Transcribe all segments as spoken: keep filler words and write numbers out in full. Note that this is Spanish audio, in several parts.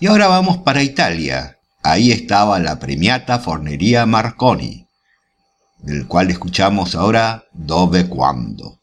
Y ahora vamos para Italia. Ahí estaba la premiata Forneria Marconi, del cual escuchamos ahora Dove Quando.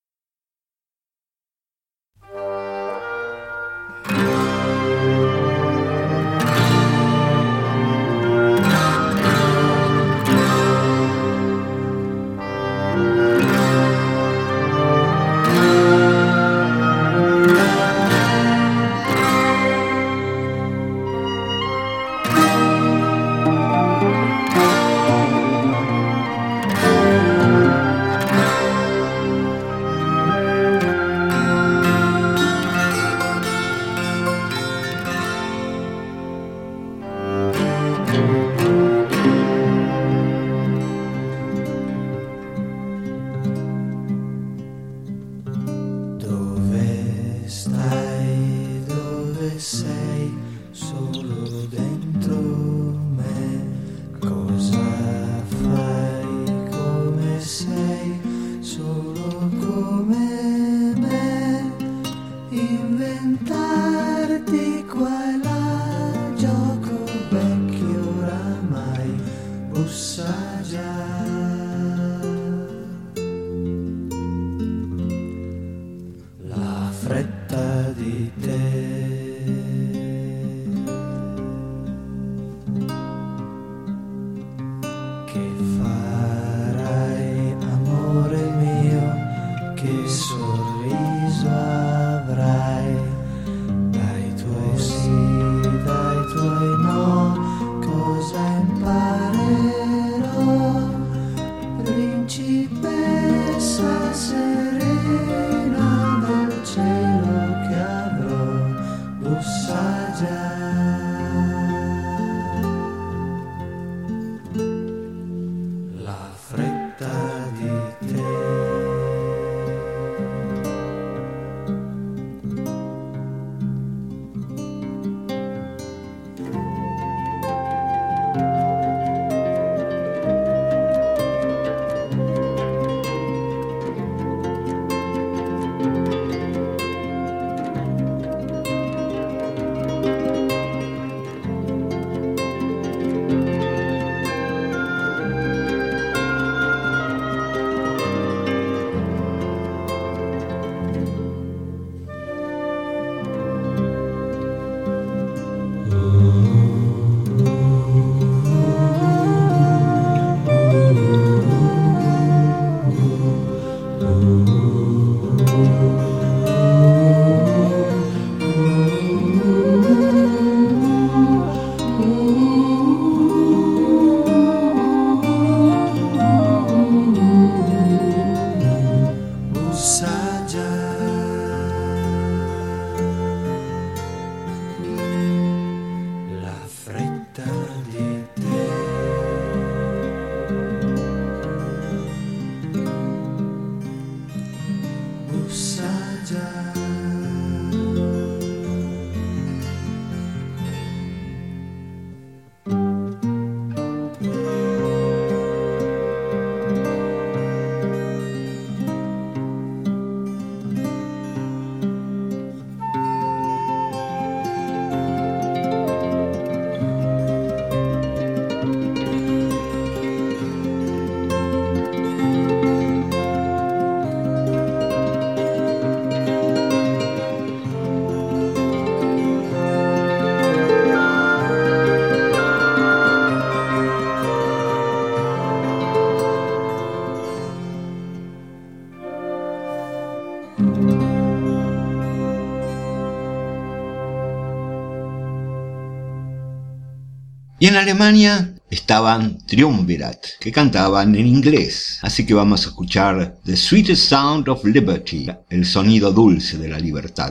Y en Alemania estaban Triumvirat, que cantaban en inglés. Así que vamos a escuchar The Sweetest Sound of Liberty, el sonido dulce de la libertad.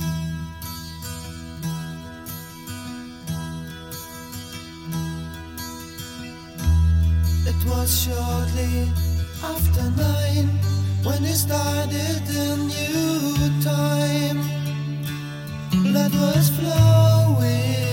It was shortly after nine when it started a new time that was flowing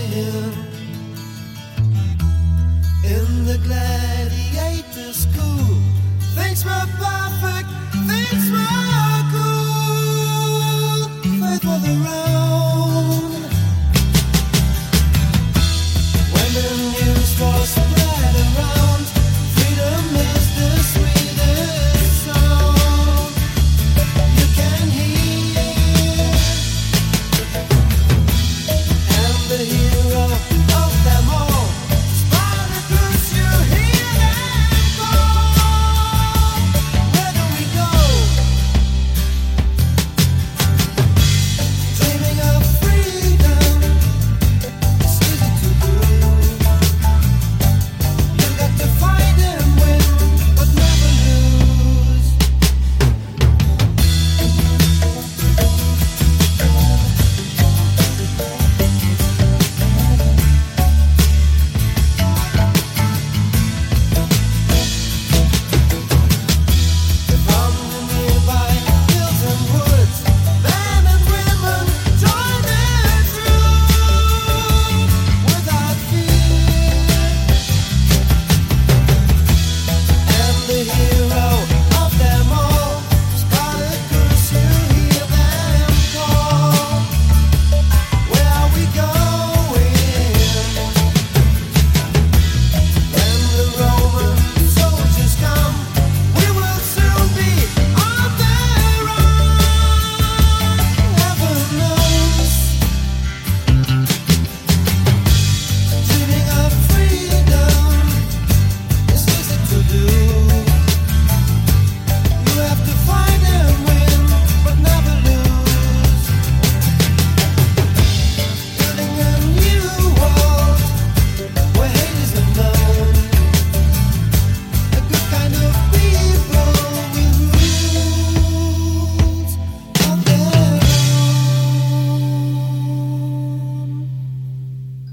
in the gladiator school. Things were perfect, things were cool. Faith was around.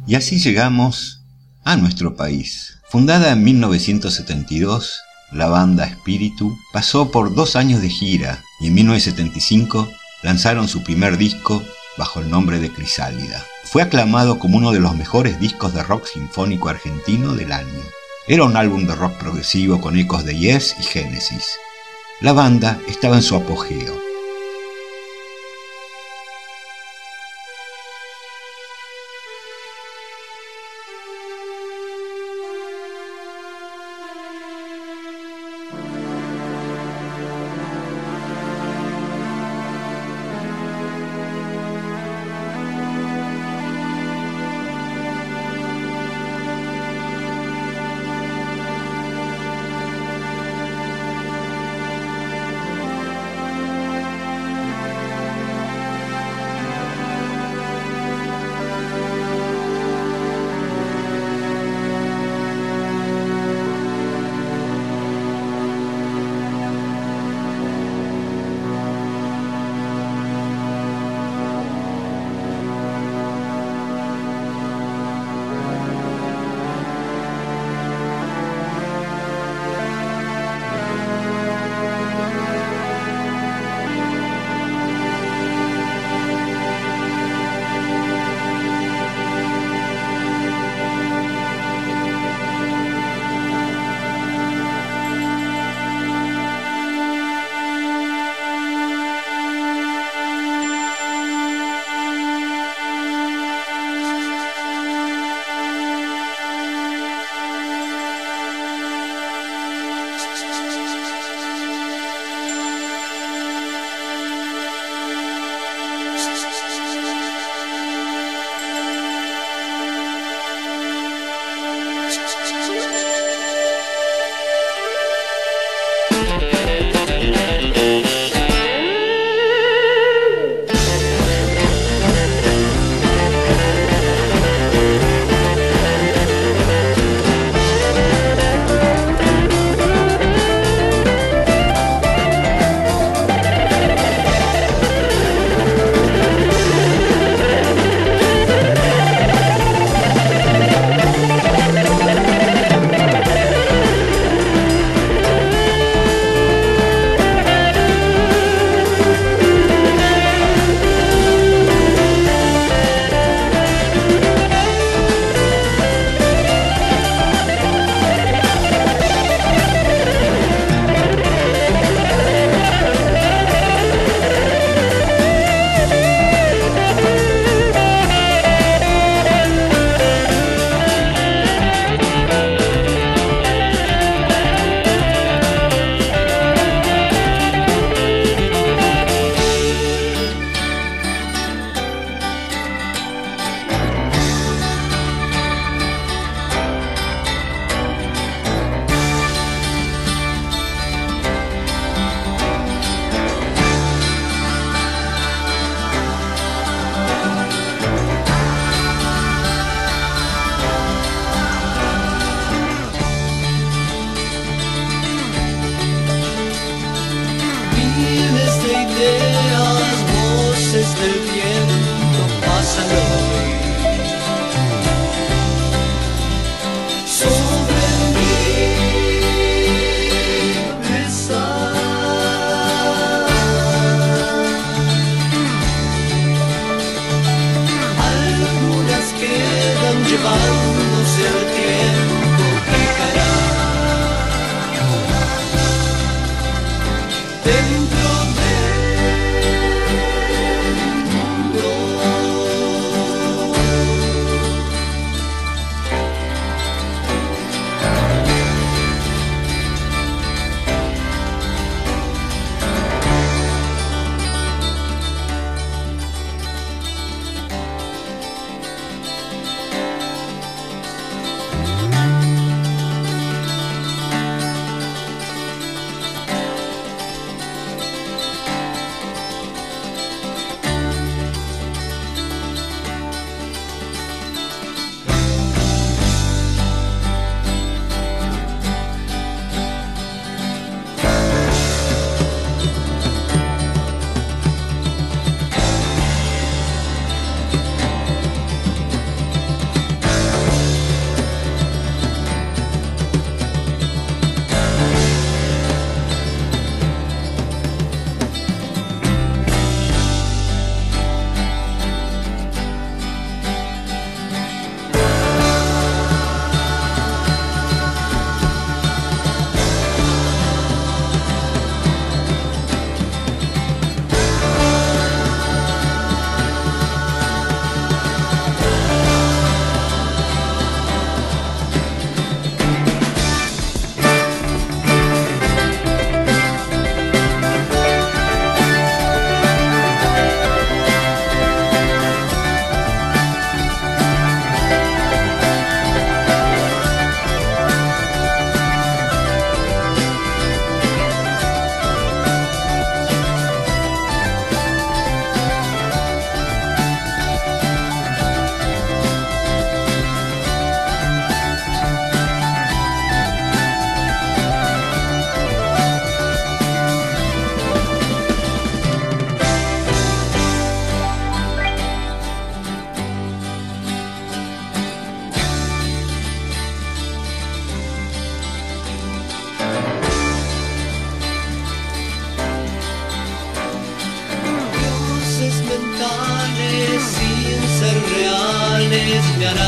Y así llegamos a nuestro país. Fundada en mil novecientos setenta y dos, la banda Espíritu pasó por dos años de gira y en mil novecientos setenta y cinco lanzaron su primer disco bajo el nombre de Crisálida. Fue aclamado como uno de los mejores discos de rock sinfónico argentino del año. Era un álbum de rock progresivo con ecos de Yes y Genesis. La banda estaba en su apogeo.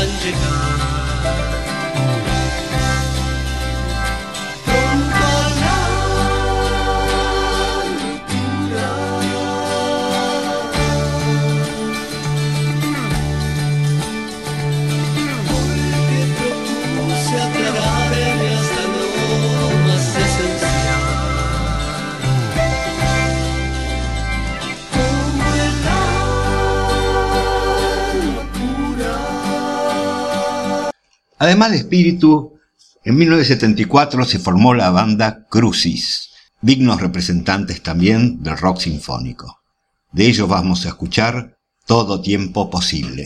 dejan llegar. Pronto a la locura. Porque propuse aclararme hasta lo más esencial. Como en la locura. Además de Espíritu, en mil novecientos setenta y cuatro se formó la banda Crucis, dignos representantes también del rock sinfónico. De ellos vamos a escuchar Todo Tiempo Posible.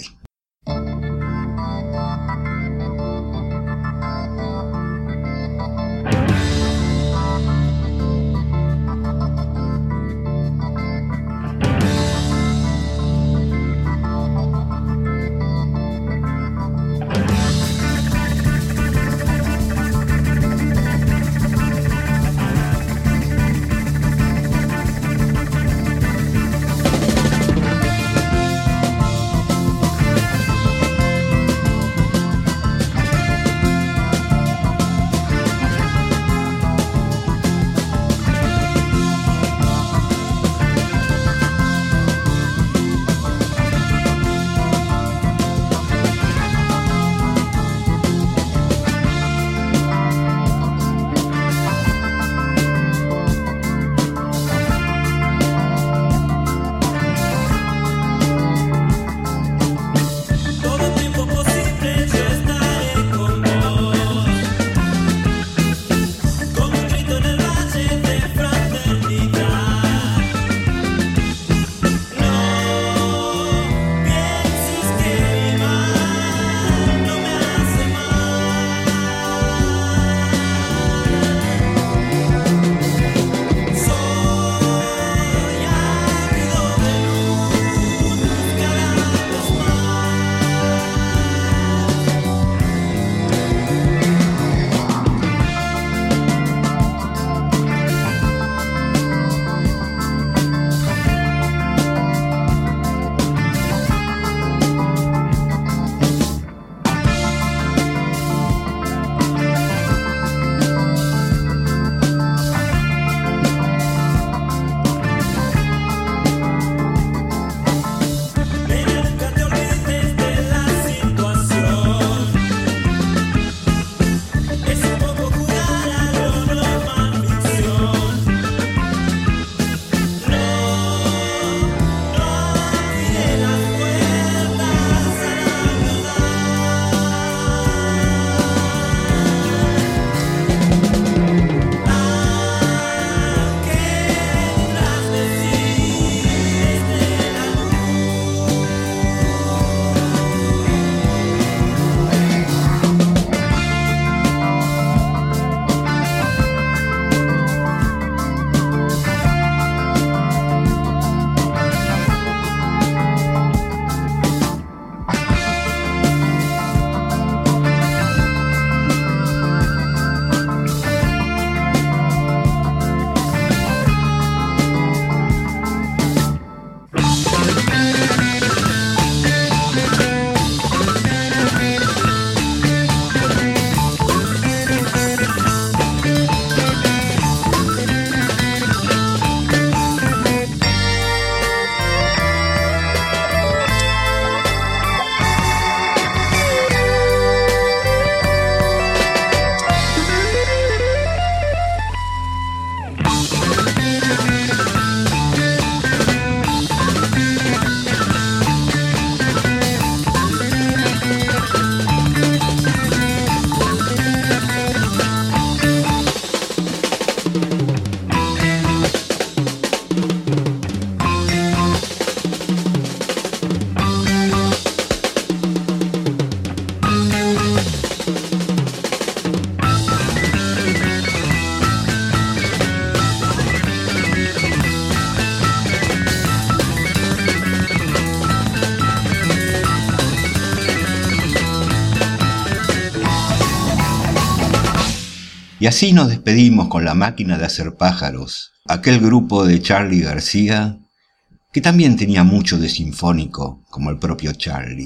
Y así nos despedimos con La Máquina de Hacer Pájaros, aquel grupo de Charly García, que también tenía mucho de sinfónico, como el propio Charly.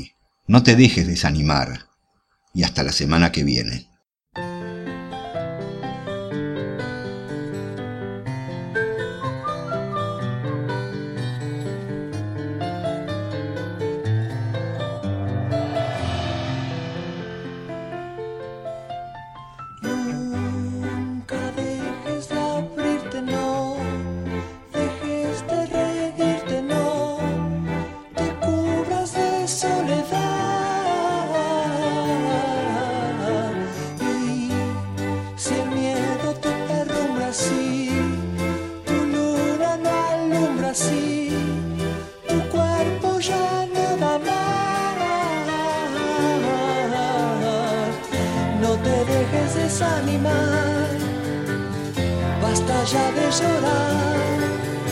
No te dejes desanimar. Y hasta la semana que viene. Desanimar, basta ya de llorar,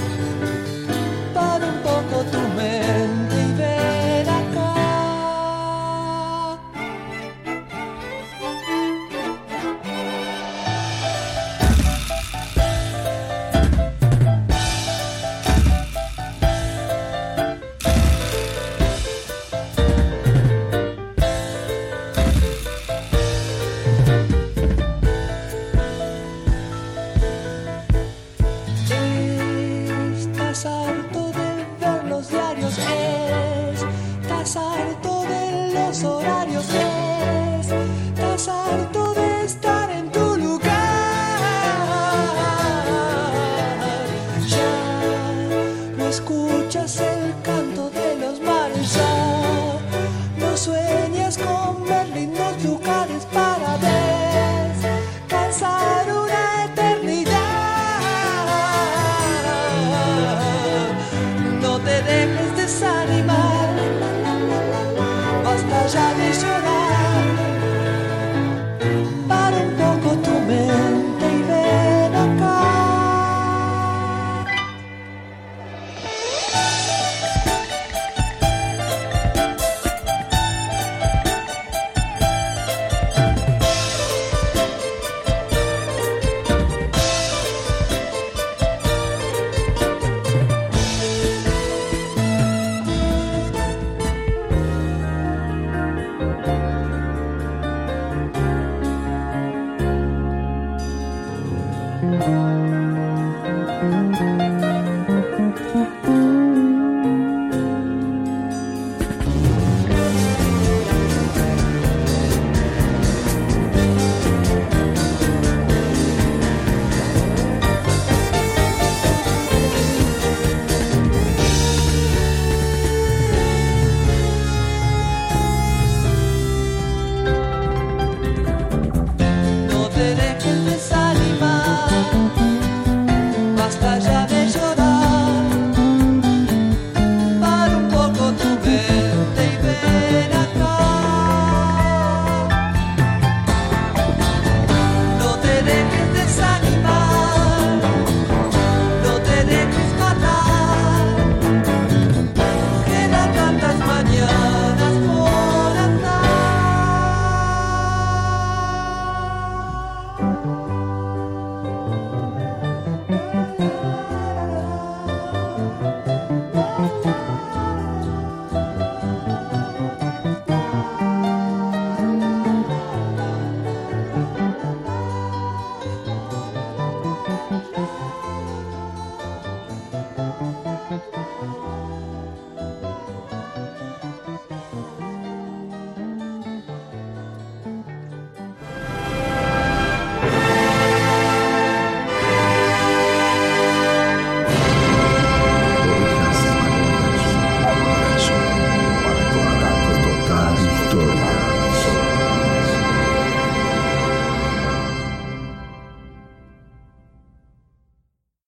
para un poco tu mente y ven acá. Estás harto de los horarios, estás